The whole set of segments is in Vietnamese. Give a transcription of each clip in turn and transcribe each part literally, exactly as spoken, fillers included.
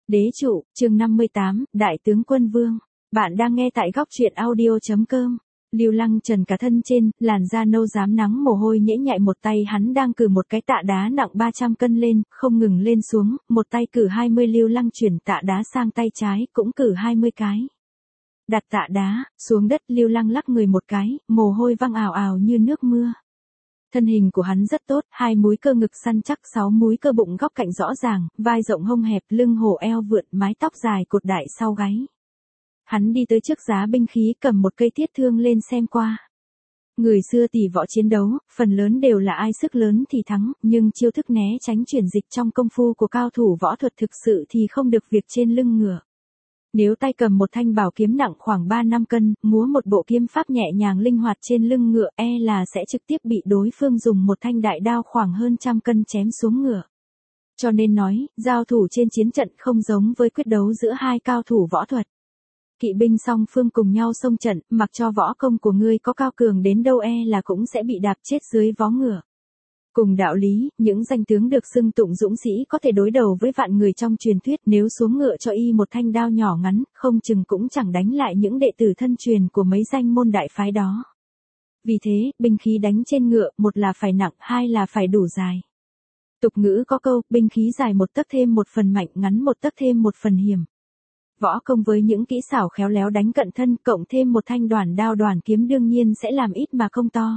Đế trụ, chương năm mươi tám, Đại tướng quân vương. Bạn đang nghe tại góc truyện audio.com. Lưu Lăng trần cả thân trên, làn da nâu rám nắng mồ hôi nhễ nhại, một tay hắn đang cử một cái tạ đá nặng ba trăm cân lên, không ngừng lên xuống, một tay cử hai mươi. Lưu Lăng chuyển tạ đá sang tay trái, cũng cử hai mươi cái. Đặt tạ đá xuống đất, Lưu Lăng lắc người một cái, mồ hôi văng ào ào như nước mưa. Thân hình của hắn rất tốt, hai múi cơ ngực săn chắc, sáu múi cơ bụng góc cạnh rõ ràng, vai rộng hông hẹp, lưng hổ eo vượn, mái tóc dài cột đại sau gáy. Hắn đi tới trước giá binh khí, cầm một cây thiết thương lên xem qua. Người xưa tỷ võ chiến đấu, phần lớn đều là ai sức lớn thì thắng, nhưng chiêu thức né tránh chuyển dịch trong công phu của cao thủ võ thuật thực sự thì không được việc trên lưng ngựa. Nếu tay cầm một thanh bảo kiếm nặng khoảng ba năm cân, múa một bộ kiếm pháp nhẹ nhàng linh hoạt trên lưng ngựa, e là sẽ trực tiếp bị đối phương dùng một thanh đại đao khoảng hơn trăm cân chém xuống ngựa. Cho nên nói, giao thủ trên chiến trận không giống với quyết đấu giữa hai cao thủ võ thuật. Kỵ binh song phương cùng nhau xông trận, mặc cho võ công của ngươi có cao cường đến đâu e là cũng sẽ bị đạp chết dưới vó ngựa. Cùng đạo lý, những danh tướng được xưng tụng dũng sĩ có thể đối đầu với vạn người trong truyền thuyết, nếu xuống ngựa cho y một thanh đao nhỏ ngắn, không chừng cũng chẳng đánh lại những đệ tử thân truyền của mấy danh môn đại phái đó. Vì thế, binh khí đánh trên ngựa, một là phải nặng, hai là phải đủ dài. Tục ngữ có câu, binh khí dài một tấc thêm một phần mạnh, ngắn một tấc thêm một phần hiểm. Võ công với những kỹ xảo khéo léo đánh cận thân, cộng thêm một thanh đoản đao đoản kiếm đương nhiên sẽ làm ít mà không to.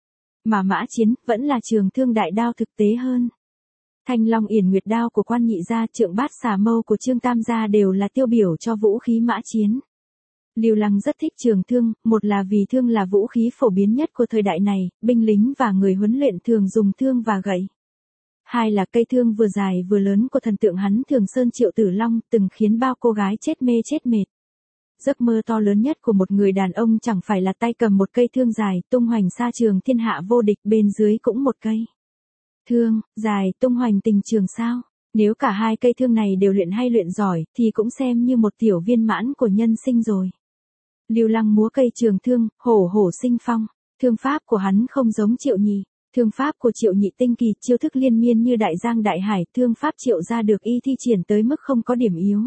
Mà mã chiến, vẫn là trường thương đại đao thực tế hơn. Thanh long yển nguyệt đao của Quan Nhị gia, trượng bát xà mâu của Trương Tam gia đều là tiêu biểu cho vũ khí mã chiến. Lưu Lăng rất thích trường thương, một là vì thương là vũ khí phổ biến nhất của thời đại này, binh lính và người huấn luyện thường dùng thương và gậy. Hai là cây thương vừa dài vừa lớn của thần tượng hắn Thường Sơn Triệu Tử Long, từng khiến bao cô gái chết mê chết mệt. Giấc mơ to lớn nhất của một người đàn ông chẳng phải là tay cầm một cây thương dài, tung hoành xa trường thiên hạ vô địch, bên dưới cũng một cây thương dài, tung hoành tình trường sao? Nếu cả hai cây thương này đều luyện hay luyện giỏi, thì cũng xem như một tiểu viên mãn của nhân sinh rồi. Lưu Lăng múa cây trường thương, hổ hổ sinh phong. Thương pháp của hắn không giống Triệu Nhị. Thương pháp của Triệu Nhị tinh kỳ, chiêu thức liên miên như đại giang đại hải, thương pháp Triệu gia được y thi triển tới mức không có điểm yếu.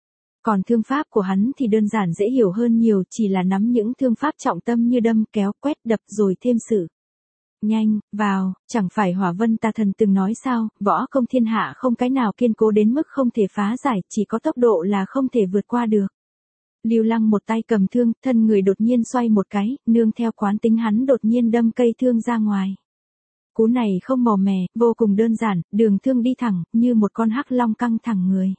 Còn thương pháp của hắn thì đơn giản dễ hiểu hơn nhiều, chỉ là nắm những thương pháp trọng tâm như đâm, kéo, quét, đập rồi thêm sự nhanh, vào, chẳng phải Hỏa Vân Tà Thần từng nói sao, võ công thiên hạ không cái nào kiên cố đến mức không thể phá giải, chỉ có tốc độ là không thể vượt qua được. Lưu Lăng một tay cầm thương, thân người đột nhiên xoay một cái, nương theo quán tính hắn đột nhiên đâm cây thương ra ngoài. Cú này không mò mè, vô cùng đơn giản, đường thương đi thẳng, như một con hắc long căng thẳng người.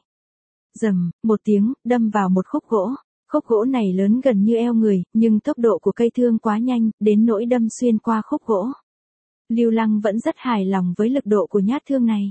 Rầm, một tiếng, đâm vào một khúc gỗ. Khúc gỗ này lớn gần như eo người, nhưng tốc độ của cây thương quá nhanh, đến nỗi đâm xuyên qua khúc gỗ. Lưu Lăng vẫn rất hài lòng với lực độ của nhát thương này.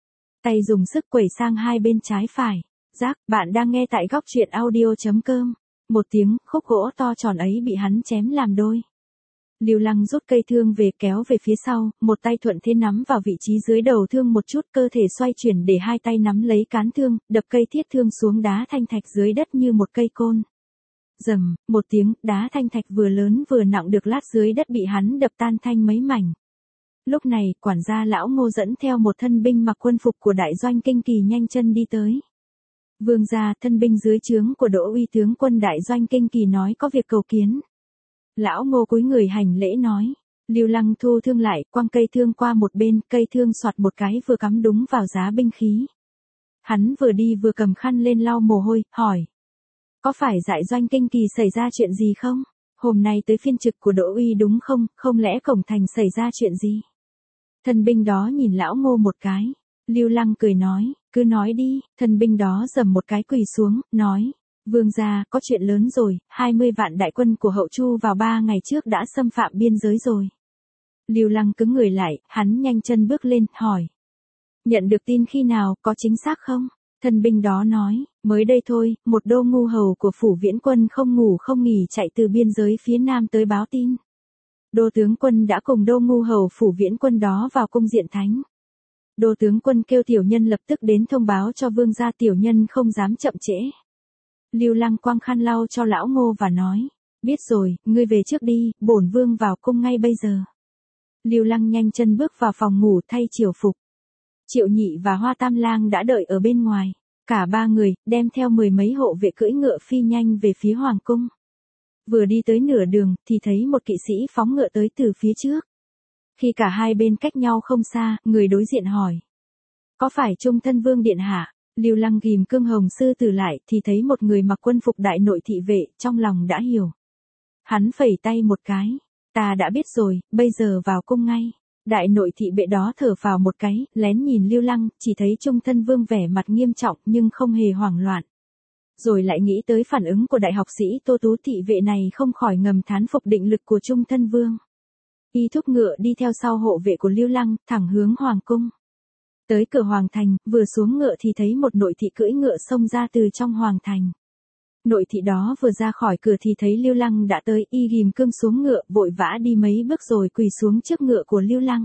Tay dùng sức quẩy sang hai bên trái phải. Giác, bạn đang nghe tại góc truyện audio.com. Một tiếng, khúc gỗ to tròn ấy bị hắn chém làm đôi. Lưu Lăng rút cây thương về, kéo về phía sau, một tay thuận thế nắm vào vị trí dưới đầu thương một chút, cơ thể xoay chuyển để hai tay nắm lấy cán thương, đập cây thiết thương xuống đá thanh thạch dưới đất như một cây côn. Rầm, một tiếng, đá thanh thạch vừa lớn vừa nặng được lát dưới đất bị hắn đập tan thanh mấy mảnh. Lúc này, quản gia lão Ngô dẫn theo một thân binh mặc quân phục của đại doanh Kinh Kỳ nhanh chân đi tới. Vương gia, thân binh dưới trướng của Đỗ Uy tướng quân đại doanh Kinh Kỳ nói có việc cầu kiến. Lão Ngô cúi người hành lễ nói. Lưu Lăng thu thương lại, quăng cây thương qua một bên, cây thương xoạt một cái vừa cắm đúng vào giá binh khí. Hắn vừa đi vừa cầm khăn lên lau mồ hôi, hỏi. Có phải dại doanh Kinh Kỳ xảy ra chuyện gì không? Hôm nay tới phiên trực của Đỗ Uy đúng không, không lẽ cổng thành xảy ra chuyện gì? Thân binh đó nhìn lão Ngô một cái. Lưu Lăng cười nói, cứ nói đi. Thân binh đó giầm một cái quỳ xuống, nói. Vương gia, có chuyện lớn rồi, hai mươi vạn đại quân của Hậu Chu vào ba ngày trước đã xâm phạm biên giới rồi. Lưu Lăng cứng người lại, hắn nhanh chân bước lên, hỏi. Nhận được tin khi nào, có chính xác không? Thân binh đó nói, mới đây thôi, một đô ngu hầu của phủ Viễn quân không ngủ không nghỉ chạy từ biên giới phía nam tới báo tin. Đô tướng quân đã cùng đô ngu hầu phủ Viễn quân đó vào cung diện thánh. Đô tướng quân kêu tiểu nhân lập tức đến thông báo cho vương gia, tiểu nhân không dám chậm trễ. Lưu Lăng quăng khăn lau cho lão Ngô và nói, biết rồi, ngươi về trước đi, bổn vương vào cung ngay bây giờ. Lưu Lăng nhanh chân bước vào phòng ngủ thay triều phục. Triệu Nhị và Hoa Tam Lang đã đợi ở bên ngoài. Cả ba người, đem theo mười mấy hộ vệ cưỡi ngựa phi nhanh về phía hoàng cung. Vừa đi tới nửa đường, thì thấy một kỵ sĩ phóng ngựa tới từ phía trước. Khi cả hai bên cách nhau không xa, người đối diện hỏi. Có phải Trung Thân Vương điện hạ? Lưu Lăng ghim cương hồng sư tử lại, thì thấy một người mặc quân phục đại nội thị vệ, trong lòng đã hiểu. Hắn phẩy tay một cái. Ta đã biết rồi, bây giờ vào cung ngay. Đại nội thị vệ đó thở phào một cái, lén nhìn Lưu Lăng, chỉ thấy Trung Thân Vương vẻ mặt nghiêm trọng nhưng không hề hoảng loạn. Rồi lại nghĩ tới phản ứng của đại học sĩ Tô Tú, thị vệ này không khỏi ngầm thán phục định lực của Trung Thân Vương. Y thúc ngựa đi theo sau hộ vệ của Lưu Lăng, thẳng hướng hoàng cung. Tới cửa hoàng thành, vừa xuống ngựa thì thấy một nội thị cưỡi ngựa xông ra từ trong hoàng thành. Nội thị đó vừa ra khỏi cửa thì thấy Lưu Lăng đã tới, y ghim cương xuống ngựa, vội vã đi mấy bước rồi quỳ xuống trước ngựa của Lưu Lăng.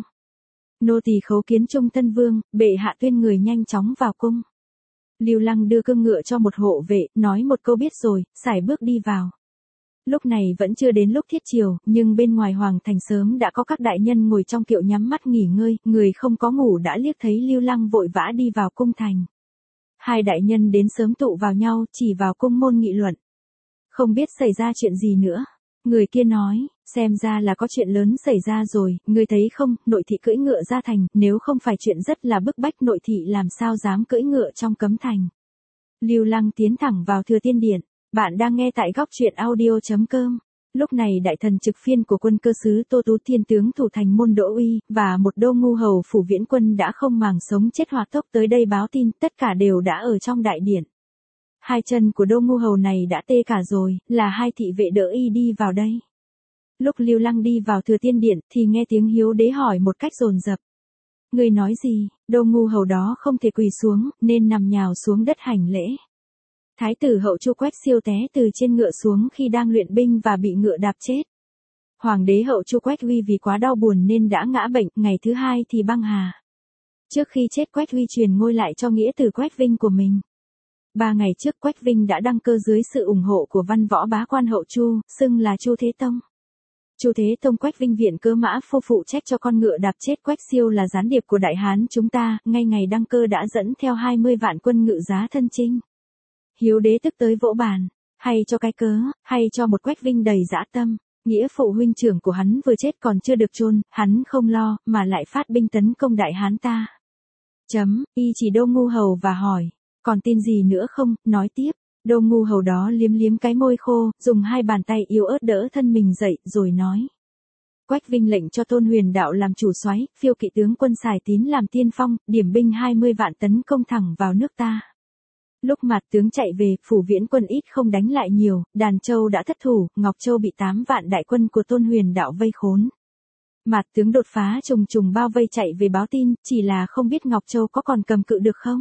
Nô tỳ khấu kiến Trung Thân Vương, bệ hạ tuyên người nhanh chóng vào cung. Lưu Lăng đưa cương ngựa cho một hộ vệ, nói một câu biết rồi, sải bước đi vào. Lúc này vẫn chưa đến lúc thiết chiều, nhưng bên ngoài hoàng thành sớm đã có các đại nhân ngồi trong kiệu nhắm mắt nghỉ ngơi, người không có ngủ đã liếc thấy Lưu Lăng vội vã đi vào cung thành. Hai đại nhân đến sớm tụ vào nhau, chỉ vào cung môn nghị luận. Không biết xảy ra chuyện gì nữa. Người kia nói, xem ra là có chuyện lớn xảy ra rồi, người thấy không, nội thị cưỡi ngựa ra thành, nếu không phải chuyện rất là bức bách nội thị làm sao dám cưỡi ngựa trong cấm thành. Lưu Lăng tiến thẳng vào Thừa Tiên Điện. Bạn đang nghe tại góc truyện audio chấm com. Lúc này đại thần trực phiên của quân cơ sứ Tô Tú, thiên tướng thủ thành môn Đỗ Uy, và một đô ngu hầu phủ Viễn Quân đã không màng sống chết hỏa tốc tới đây báo tin, tất cả đều đã ở trong đại điện. Hai chân của đô ngu hầu này đã tê cả rồi, là hai thị vệ đỡ y đi vào đây. Lúc Lưu Lăng đi vào Thừa Tiên Điện, thì nghe tiếng Hiếu Đế hỏi một cách dồn dập. Người nói gì? Đô ngu hầu đó không thể quỳ xuống, nên nằm nhào xuống đất hành lễ. Thái tử hậu Chu Quách Siêu té từ trên ngựa xuống khi đang luyện binh và bị ngựa đạp chết. Hoàng đế hậu Chu Quách Huy vì quá đau buồn nên đã ngã bệnh, ngày thứ hai thì băng hà. Trước khi chết Quách Huy truyền ngôi lại cho nghĩa tử Quách Vinh của mình. Ba ngày trước Quách Vinh đã đăng cơ dưới sự ủng hộ của văn võ bá quan hậu Chu, xưng là Chu Thế Tông. Chu Thế Tông Quách Vinh viện cớ mã phu phụ trách cho con ngựa đạp chết Quách Siêu là gián điệp của đại hán chúng ta, ngay ngày đăng cơ đã dẫn theo hai mươi vạn quân ngự giá thân chinh. Hiếu Đế tức tới vỗ bàn, hay cho cái cớ, hay cho một Quách Vinh đầy dã tâm, nghĩa phụ huynh trưởng của hắn vừa chết còn chưa được chôn, hắn không lo, mà lại phát binh tấn công đại hán ta. Chấm, y chỉ đô ngu hầu và hỏi, còn tin gì nữa không, nói tiếp, đô ngu hầu đó liếm liếm cái môi khô, dùng hai bàn tay yếu ớt đỡ thân mình dậy, rồi nói. Quách Vinh lệnh cho Tôn Huyền Đạo làm chủ soái, phiêu kỵ tướng quân Sài Tín làm tiên phong, điểm binh hai mươi vạn tấn công thẳng vào nước ta. Lúc mặt tướng chạy về, phủ Viễn Quân ít không đánh lại nhiều, Đàn Châu đã thất thủ, Ngọc Châu bị tám vạn đại quân của Tôn Huyền Đạo vây khốn. Mặt tướng đột phá trùng trùng bao vây chạy về báo tin, chỉ là không biết Ngọc Châu có còn cầm cự được không?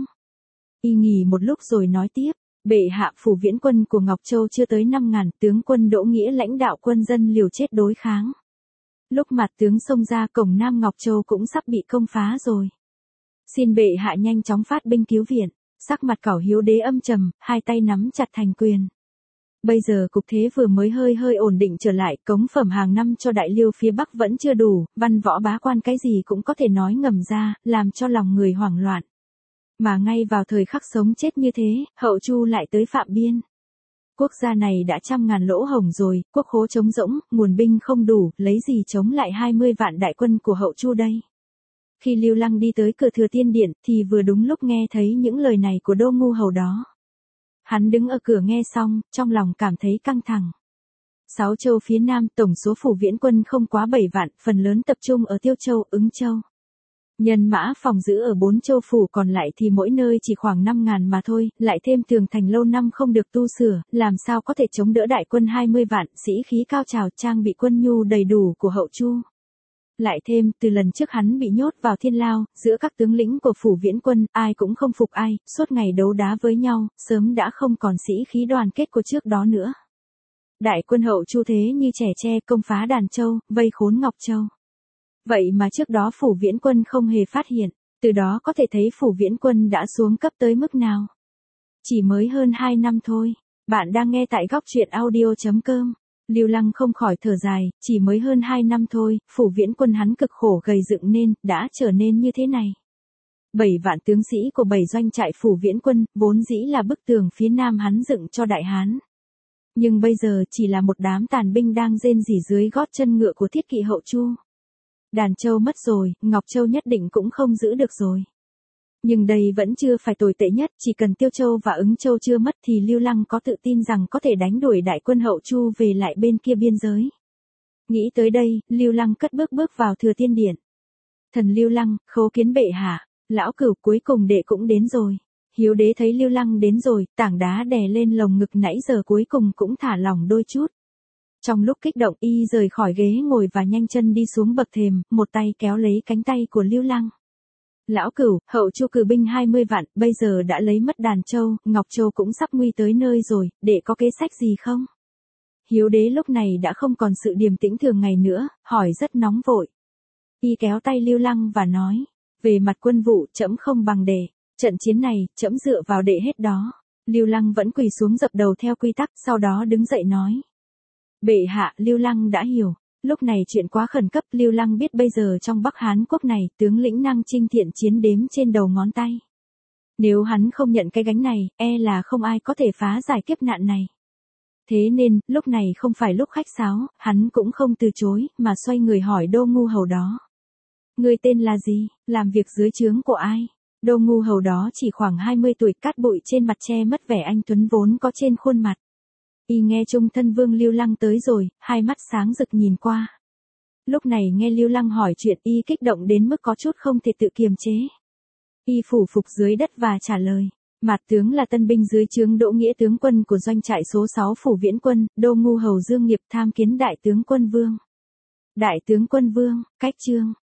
Y nghỉ một lúc rồi nói tiếp, bệ hạ phủ Viễn Quân của Ngọc Châu chưa tới năm ngàn, tướng quân Đỗ Nghĩa lãnh đạo quân dân liều chết đối kháng. Lúc mặt tướng xông ra cổng Nam Ngọc Châu cũng sắp bị công phá rồi. Xin bệ hạ nhanh chóng phát binh cứu viện. Sắc mặt Cẩu Hiếu Đế âm trầm, hai tay nắm chặt thành quyền. Bây giờ cục thế vừa mới hơi hơi ổn định trở lại, cống phẩm hàng năm cho Đại Liêu phía Bắc vẫn chưa đủ, văn võ bá quan cái gì cũng có thể nói ngầm ra, làm cho lòng người hoảng loạn. Mà ngay vào thời khắc sống chết như thế, hậu Chu lại tới phạm biên. Quốc gia này đã trăm ngàn lỗ hổng rồi, quốc khố trống rỗng, nguồn binh không đủ, lấy gì chống lại hai mươi vạn đại quân của hậu Chu đây? Khi Lưu Lăng đi tới cửa Thừa Tiên Điện, thì vừa đúng lúc nghe thấy những lời này của đô ngu hầu đó. Hắn đứng ở cửa nghe xong, trong lòng cảm thấy căng thẳng. Sáu châu phía Nam, tổng số phủ Viễn Quân không quá bảy vạn, phần lớn tập trung ở Tiêu Châu, Ứng Châu. Nhân mã phòng giữ ở bốn châu phủ còn lại thì mỗi nơi chỉ khoảng năm ngàn mà thôi, lại thêm tường thành lâu năm không được tu sửa, làm sao có thể chống đỡ đại quân hai mươi vạn, sĩ khí cao trào, trang bị quân nhu đầy đủ của hậu Chu. Lại thêm, từ lần trước hắn bị nhốt vào thiên lao, giữa các tướng lĩnh của phủ Viễn Quân, ai cũng không phục ai, suốt ngày đấu đá với nhau, sớm đã không còn sĩ khí đoàn kết của trước đó nữa. Đại quân hậu Chu thế như trẻ tre công phá Đàn Châu, vây khốn Ngọc Châu. Vậy mà trước đó phủ Viễn Quân không hề phát hiện, từ đó có thể thấy phủ Viễn Quân đã xuống cấp tới mức nào. Chỉ mới hơn hai năm thôi. Bạn đang nghe tại góc truyện audio chấm com. Lưu Lăng không khỏi thở dài, chỉ mới hơn hai năm thôi, phủ Viễn Quân hắn cực khổ gầy dựng nên, đã trở nên như thế này. Bảy vạn tướng sĩ của bảy doanh trại phủ viễn quân, vốn dĩ là bức tường phía nam hắn dựng cho Đại Hán. Nhưng bây giờ chỉ là một đám tàn binh đang rên rỉ dưới gót chân ngựa của Thiết Kỵ hậu Chu. Đàn Châu mất rồi, Ngọc Châu nhất định cũng không giữ được rồi. Nhưng đây vẫn chưa phải tồi tệ nhất, chỉ cần Tiêu Châu và Ứng Châu chưa mất thì Lưu Lăng có tự tin rằng có thể đánh đuổi đại quân hậu Chu về lại bên kia biên giới. Nghĩ tới đây, Lưu Lăng cất bước bước vào Thừa Tiên Điện. Thần Lưu Lăng, khấu kiến bệ hạ, lão cửu cuối cùng đệ cũng đến rồi. Hiếu đế thấy Lưu Lăng đến rồi, tảng đá đè lên lồng ngực nãy giờ cuối cùng cũng thả lỏng đôi chút. Trong lúc kích động y rời khỏi ghế ngồi và nhanh chân đi xuống bậc thềm, một tay kéo lấy cánh tay của Lưu Lăng. Lão cửu, hậu Chu cử binh hai mươi vạn, bây giờ đã lấy mất Đàn Châu, Ngọc Châu cũng sắp nguy tới nơi rồi, đệ có kế sách gì không? Hiếu đế lúc này đã không còn sự điềm tĩnh thường ngày nữa, hỏi rất nóng vội. Y kéo tay Lưu Lăng và nói, về mặt quân vụ trẫm không bằng đệ, trận chiến này trẫm dựa vào đệ hết đó. Lưu Lăng vẫn quỳ xuống dập đầu theo quy tắc, sau đó đứng dậy nói. Bệ hạ, Lưu Lăng đã hiểu. Lúc này chuyện quá khẩn cấp, Lưu Lăng biết bây giờ trong Bắc Hán quốc này, tướng lĩnh năng chinh thiện chiến đếm trên đầu ngón tay. Nếu hắn không nhận cái gánh này, e là không ai có thể phá giải kiếp nạn này. Thế nên, lúc này không phải lúc khách sáo, hắn cũng không từ chối, mà xoay người hỏi Đô Ngu Hầu đó. Người tên là gì, làm việc dưới trướng của ai? Đô Ngu Hầu đó chỉ khoảng hai mươi tuổi, cát bụi trên mặt che mất vẻ anh tuấn vốn có trên khuôn mặt. Y nghe Trung Thân Vương Lưu Lăng tới rồi, hai mắt sáng rực nhìn qua. Lúc này nghe Lưu Lăng hỏi chuyện, y kích động đến mức có chút không thể tự kiềm chế. Y phủ phục dưới đất và trả lời. Mạt tướng là tân binh dưới trướng Đỗ Nghĩa tướng quân của doanh trại số sáu phủ viễn quân, Đô Ngu Hầu Dương Nghiệp tham kiến đại tướng quân Vương. Đại tướng quân Vương, cách chương.